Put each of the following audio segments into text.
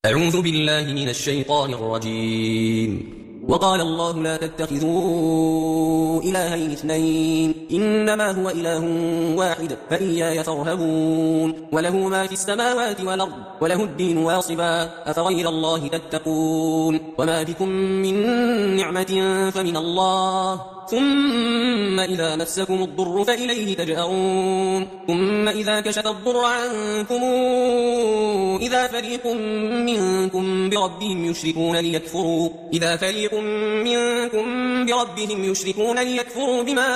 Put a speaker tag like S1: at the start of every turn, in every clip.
S1: أعوذ بالله من الشيطان الرجيم. وقال الله لا تتخذوا إلهين اثنين إنما هو إله واحد فإياي فارهبون وله ما في السماوات والأرض وله الدين واصبا أفغير الله تتقون وما بكم من نعمة فمن الله ثم إذا مسكم الضر فإليه تجأرون ثم إذا كشف الضر عنكم إذا فريق منكم بربهم يشركون ليكفروا بما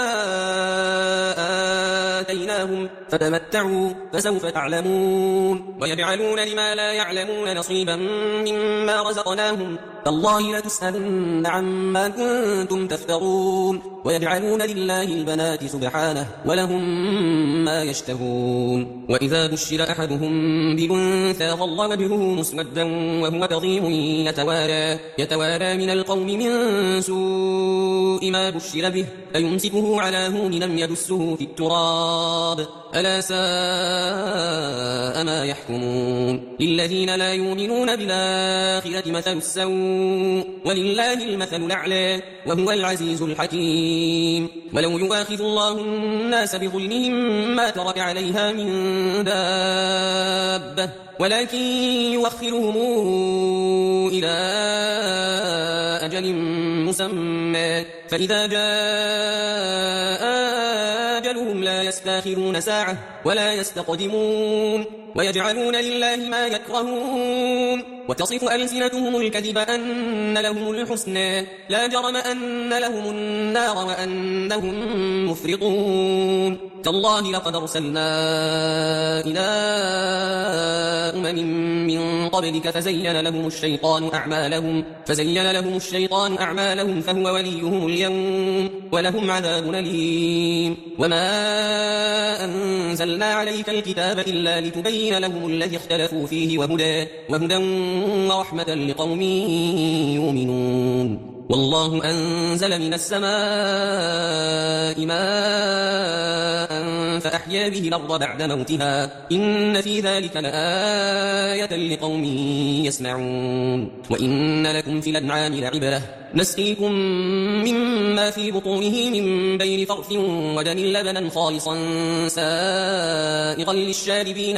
S1: آتيناهم فتمتعوا فسوف تعلمون ويجعلون لما لا يعلمون نصيبا مما رزقناهم تالله لتسألن عما كنتم تفترون ويجعلون لله البنات سبحانه ولهم ما يشتهون وإذا بشر أحدهم بأنثى ظل وجهه مسودا وهو كظيم يتوارى من القوم من سوء ما بشر به أيمسكه على هون أم يدسه في التراب ألا ساء ما يحكمون للذين لا يؤمنون بالآخرة مثل السوء ولله المثل الأعلى وهو العزيز الحكيم ولو يؤاخذ الله الناس بظلمهم ما ترك عليها من دابة ولكن يؤخرهم إلى أجل مسمى فإذا جاء أجلهم لا يستاخرون ساعة ولا يستقدمون ويجعلون لله ما يكرهون وتصف ألسنتهم الكذب أن لهم الحسنى لا جرم أن لهم النار وأنهم مفرطون تالله لقد أرسلنا إلى من قبلك فزين لهم الشيطان أعمالهم فهو وليهم اليوم ولهم عذاب أليم وما أنزلنا عليك الكتاب إلا لتبين لهم الذي اختلفوا فيه وهدى ورحمة لقوم يؤمنون والله أنزل من السماء ماء فأحيا به الأرض بعد موتها إن في ذلك لآية لقوم يسمعون وإن لكم في الأنعام لعبرة نسقيكم مما في بطونه من بين فرث ودم لبنا خالصا سائغا للشاربين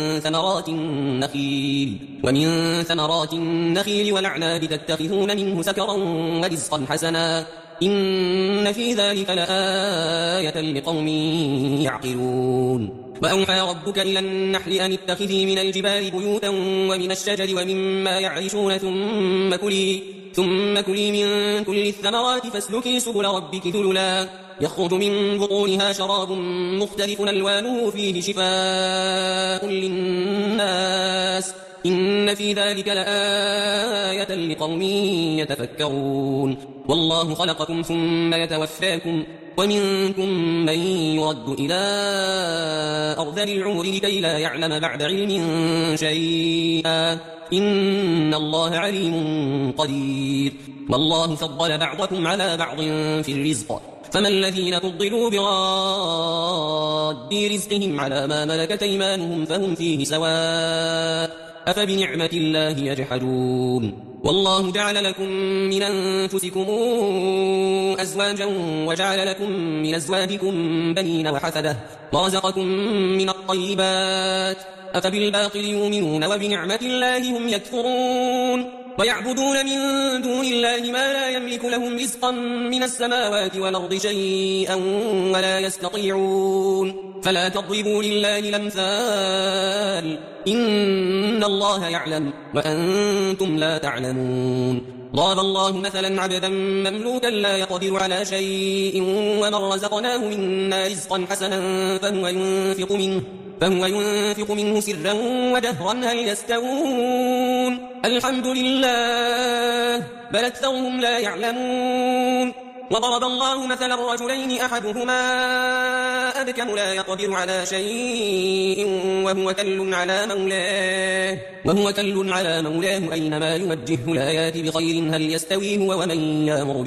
S1: ومن ثمرات النخيل والأعناب تتخذون منه سكرا ورزقا حسنا إن في ذلك لآية لقوم يعقلون وأوحى ربك إلى النحل أن اتخذي من الجبال بيوتا ومن الشجر ومما يعرشون ثم كلي من كل الثمرات فاسلكي سبل ربك ذللا يخرج من بطونها شراب مختلف ألوانه فيه شفاء للناس إن في ذلك لآية لقوم يتفكرون والله خلقكم ثم يتوفاكم ومنكم من يرد إلى أرذل العمر لكي لا يعلم بعد علم شيئا إن الله عليم قدير والله فضل بعضكم على بعض في الرزق فما الذين فضلوا براد رزقهم على ما ملكت أيمانهم فهم فيه سواء أفبنعمة الله يجحدون والله جعل لكم من أنفسكم أزواجا وجعل لكم من أزواجكم بنين وحفدة ورزقكم من الطيبات أفبالباطل يؤمنون وبنعمة الله هم يكفرون ويعبدون من دون الله ما لا يملك لهم رزقا من السماوات والأرض شيئا ولا يستطيعون فلا تضربوا لله الأمثال إن الله يعلم وأنتم لا تعلمون ضرب الله مثلا عبدا مملوكا لا يقدر على شيء ومن رزقناه منا رزقا حسنا فهو ينفق منه سرا وجهرا هل يستوون الحمد لله بل أكثرهم لا يعلمون وضرب الله مثلا رجلين أحدهما أبكم لا يقدر على شيء وهو كل على مولاه أينما يوجهه لا يأتي بخير هل يستوي هو ومن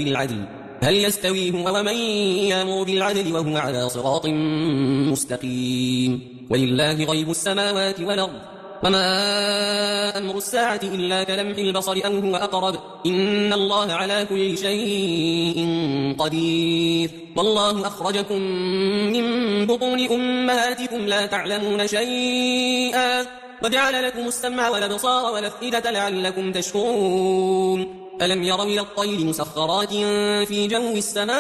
S1: يأمر بالعدل وهو على صراط مستقيم ولله غيب السماوات والأرض وما أمر الساعة إلا كلمح البصر أو هو أقرب إن الله على كل شيء قدير والله أخرجكم من بطون أمهاتكم لا تعلمون شيئا وجعل لكم السمع والأبصار والأفئدة لعلكم تشكرون ألم يروا إلى الطير مسخرات في جو السماء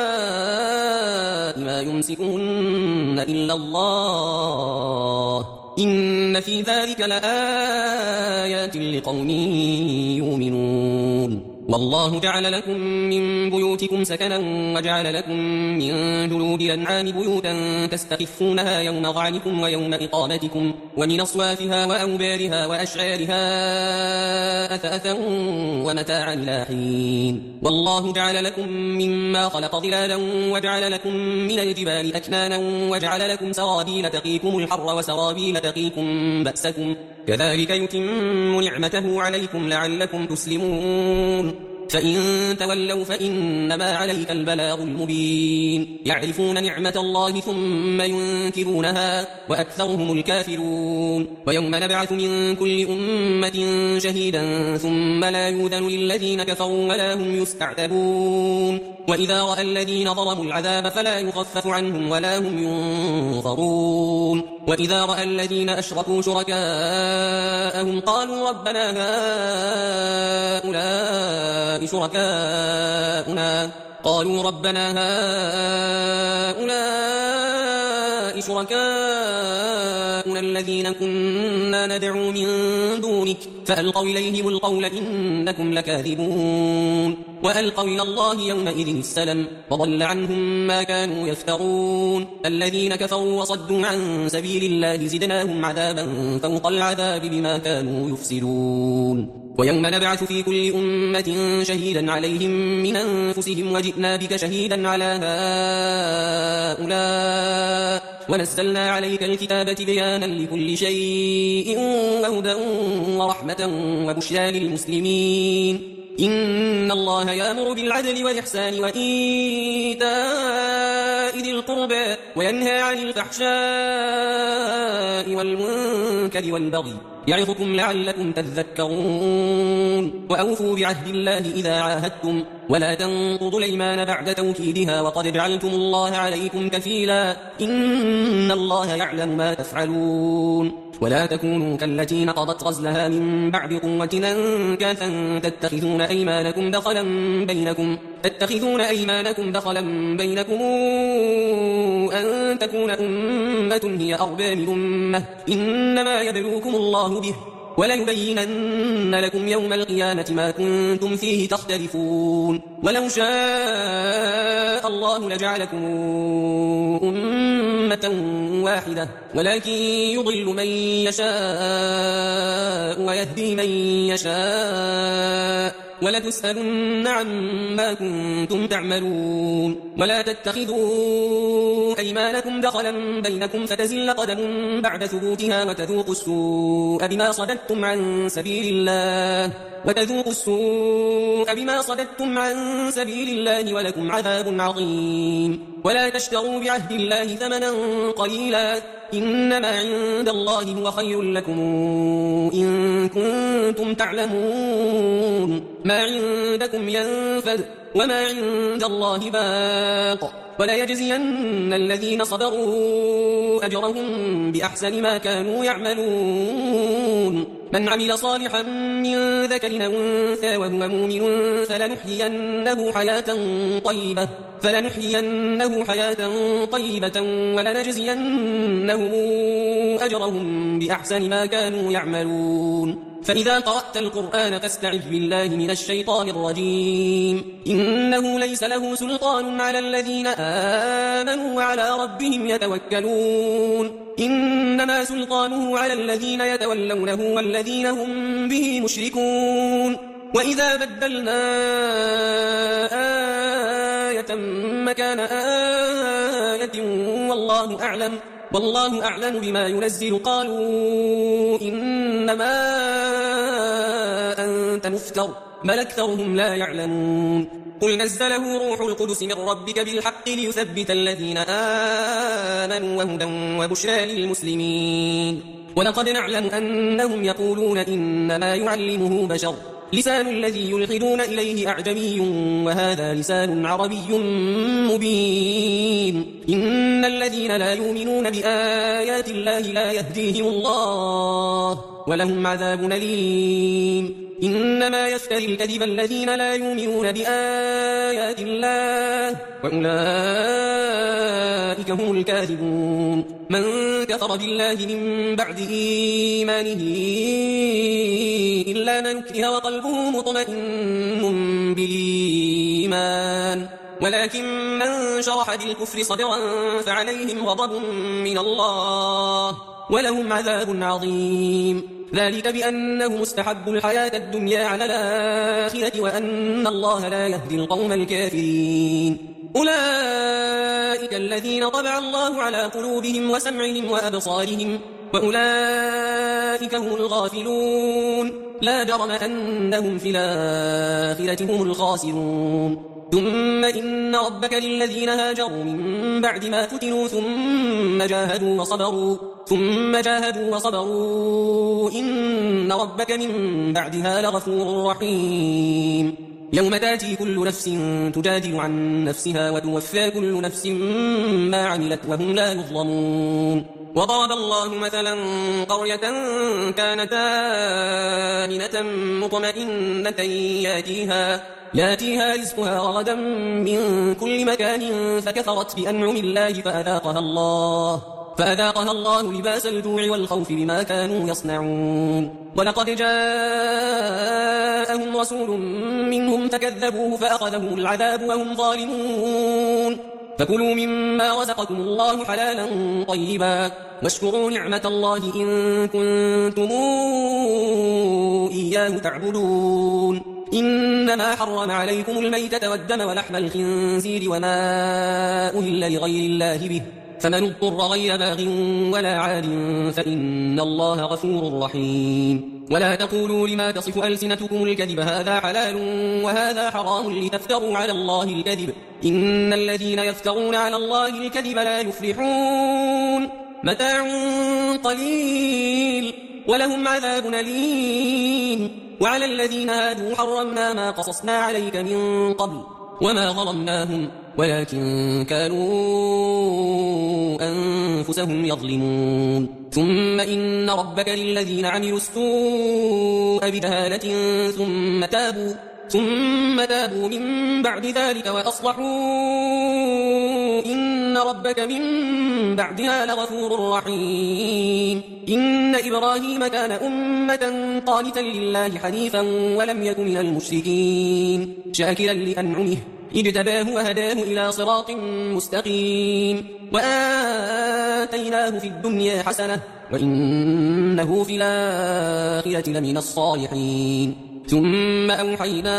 S1: ما يمسكهن إلا الله إن في ذلك لآيات لقوم يؤمنون والله جعل لكم من بيوتكم سكنا وجعل لكم من جلود الأنعام بيوتا تستخفونها يوم ظعنكم ويوم إقامتكم ومن أصوافها وأوبارها وأشعارها أثاثا ومتاعا إلى حين والله جعل لكم مما خلق ظلالا وجعل لكم من الجبال أكنانا وجعل لكم سرابيل تقيكم الحر وسرابيل تقيكم بأسكم كذلك يتم نعمته عليكم لعلكم تسلمون فإن تولوا فإنما عليك البلاغ المبين يعرفون نعمة الله ثم ينكرونها وأكثرهم الكافرون ويوم نبعث من كل أمة شهيدا ثم لا يؤذن للذين كفروا ولا هم يستعتبون وإذا رأى الذين ظلموا العذاب فلا يخفف عنهم ولا هم ينظرون وإذا رأى الذين أشركوا شركاءهم قالوا ربنا هؤلاء شركاؤنا الذين كنا ندعو من دونك فألقوا إليهم القول إنكم لكاذبون وألقوا إلى الله يومئذ السلم وضل عنهم ما كانوا يفترون الذين كفروا وصدوا عن سبيل الله زدناهم عذابا فوق العذاب بما كانوا يفسدون ويوم نبعث في كل أمة شهيدا عليهم من أنفسهم وجئنا بك شهيدا على هؤلاء ونزلنا عليك الكتاب بيانا لكل شيء وهدى ورحمة وبشرى للمسلمين إن الله يأمر بالعدل والإحسان وإيتاء ذي القربى وينهى عن الفحشاء والمنكر والبغي يعظكم لعلكم تذكرون وأوفوا بعهد الله إذا عاهدتم ولا تنقضوا الأيمان بعد توكيدها وقد جعلتم الله عليكم كفيلا إن الله يعلم ما تفعلون ولا تكونوا كالتي نقضت غزلها من بعد قوة أنكاثا تتخذون أيمانكم دخلا بينكم أن تكون أمة هي أربى من أمة إنما يبلوكم الله به وليبينن لكم يوم القيامة ما كنتم فيه تختلفون ولو شاء الله لجعلكم أمة واحدة ولكن يضل من يشاء ويهدي من يشاء ولتسألن عما كنتم تعملون ولا تتخذوا أيمانكم دخلا بينكم فتزل قدم بعد ثبوتها وتذوقوا السوء بما صددتم عن سبيل الله ولكم عذاب عظيم ولا تشتروا بعهد الله ثمنا قليلا إنما عند الله هو خير لكم إن كنتم تعلمون ما عندكم ينفد وما عند الله باق ولا يجزين الذين صبروا أجرهم بأحسن ما كانوا يعملون من عمل صالحا من ذكر أو أنثى وهو مؤمن فلنحيينه حياة طيبة ولنجزينهم أجرهم بأحسن ما كانوا يعملون فإذا قرأت القرآن فاستعذ بالله من الشيطان الرجيم إنه ليس له سلطان على الذين آمنوا وعلى ربهم يتوكلون إنما سلطانه على الذين يتولونه والذين هم به مشركون وإذا بدلنا آية مكان آية والله أعلم بما ينزل قالوا إنما أنت مفتر بل أكثرهم لا يعلمون قل نزله روح القدس من ربك بالحق ليثبت الذين آمنوا وهدى وبشرى للمسلمين ولقد نعلم أنهم يقولون إنما يعلمه بشر لسان الذي يلحدون إليه أعجمي وهذا لسان عربي مبين إن الذين لا يؤمنون بآيات الله لا يهديهم الله ولهم عذاب أليم إنما يفتري الكذب الذين لا يؤمنون بآيات الله وأولئك هم الكاذبون من كفر بالله من بعد إيمانه إلا من أكره وقلبه مطمئن بالإيمان ولكن من شرح بالكفر صدرا فعليهم غضب من الله ولهم عذاب عظيم ذلك بأنه مستحب الحياة الدنيا على الآخرة وأن الله لا يهدي القوم الكافرين أولئك الذين طبع الله على قلوبهم وسمعهم وأبصارهم وأولئك هم الغافلون لا جرم أنهم في الآخرة هم الخاسرون ثم إن ربك للذين هاجروا من بعد ما فتنوا ثم جاهدوا وصبروا إن ربك من بعدها لغفور رحيم يوم تاتي كل نفس تجادل عن نفسها وتوفى كل نفس ما عملت وهم لا يظلمون وضرب الله مثلا قرية كانت آمنة مطمئنة ياتيها رزقها رغدا من كل مكان فكفرت بأنعم الله فأذاقها الله لباس الجوع والخوف بما كانوا يصنعون ولقد جاءهم رسول منهم فكذبوه فأخذهم العذاب وهم ظالمون فكلوا مما رزقكم الله حلالا طيبا واشكروا نعمة الله إن كنتم إياه تعبدون إنما حرم عليكم الميتة والدم ولحم الخنزير وما أهل لغير الله به فمن اضطر غير باغ ولا عاد فإن الله غفور رحيم ولا تقولوا لما تصف ألسنتكم الكذب هذا حلال وهذا حرام لتفتروا على الله الكذب إن الذين يفترون على الله الكذب لا يفلحون متاع قليل ولهم عذاب أليم وعلى الذين هادوا حرمنا ما قصصنا عليك من قبل وما ظلمناهم ولكن كانوا أنفسهم يظلمون ثم إن ربك للذين عملوا السوء بجهالة ثم تابوا من بعد ذلك وأصلحوا إن ربك من بعدها لغفور رحيم إن إبراهيم كان أمة قانتا لله حنيفا ولم يكن من المشركين شاكرا لأنعمه اجتباه وهداه إلى صراط مستقيم وآتيناه في الدنيا حسنة وإنه في الآخرة لمن الصالحين ثم أوحينا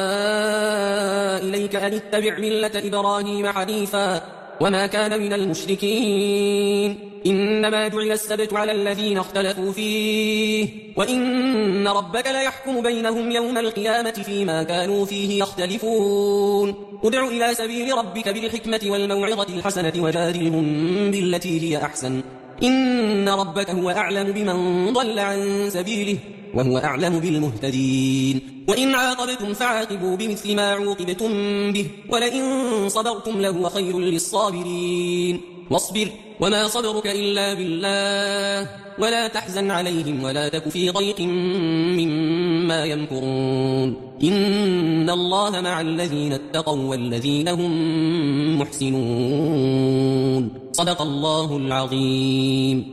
S1: إليك أن اتبع ملة إبراهيم حنيفا وما كان من المشركين إنما جعل السبت على الذين اختلفوا فيه وإن ربك ليحكم بينهم يوم القيامة فيما كانوا فيه يختلفون ادع إلى سبيل ربك بالحكمة والموعظة الحسنة وجادلهم بالتي هي أحسن إن ربك هو أعلم بمن ضل عن سبيله وهو أعلم بالمهتدين وإن عاقبتم فعاقبوا بمثل ما عوقبتم به ولئن صبرتم لهو خير للصابرين واصبر وما صبرك إلا بالله ولا تحزن عليهم ولا تك في ضيق مما يمكرون إن الله مع الذين اتقوا والذين هم محسنون صدق الله العظيم.